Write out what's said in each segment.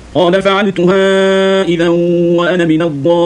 قال فعلتها إذا وأنا من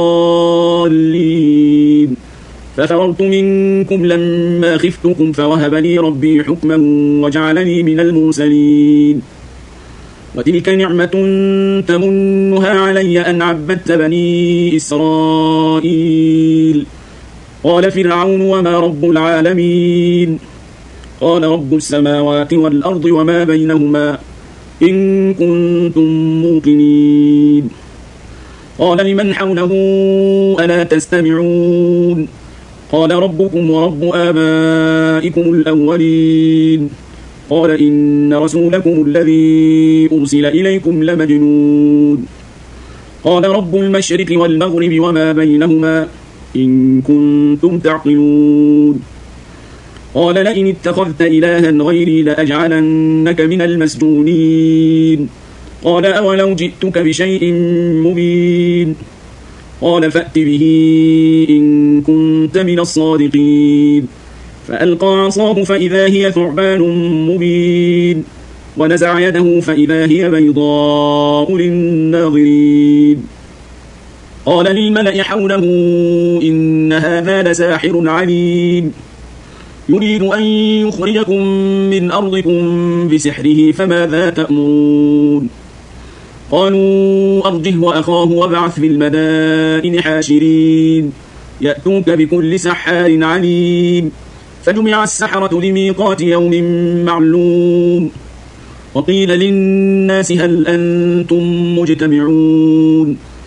الضالين ففررت منكم لما خفتكم فوهب لي ربي حكما وجعلني من المرسلين وتلك نعمة تمنها علي أن عبدت بني إسرائيل قال فرعون وما رب العالمين قال رب السماوات والأرض وما بينهما إن كنتم موقنين قال لمن حوله ألا تستمعون قال ربكم ورب آبائكم الأولين قال إن رسولكم الذي أرسل إليكم لمجنون قال رب المشرق والمغرب وما بينهما إن كنتم تعقلون قال لئن اتخذت إلها غيري لأجعلنك من المسجونين قال أولو جئتك بشيء مبين قال فأت به إن كنت من الصادقين فألقى عصاه فإذا هي ثعبان مبين ونزع يده فإذا هي بيضاء للناظرين قال للملأ حوله إن هذا لساحر عليم يريد أن يخرجكم من أرضكم بسحره فماذا تأمرون قالوا أرجه وأخاه وابعث في المدائن حاشرين يأتوك بكل سحار عليم فجمع السحرة لميقات يوم معلوم وقيل للناس هل أنتم مجتمعون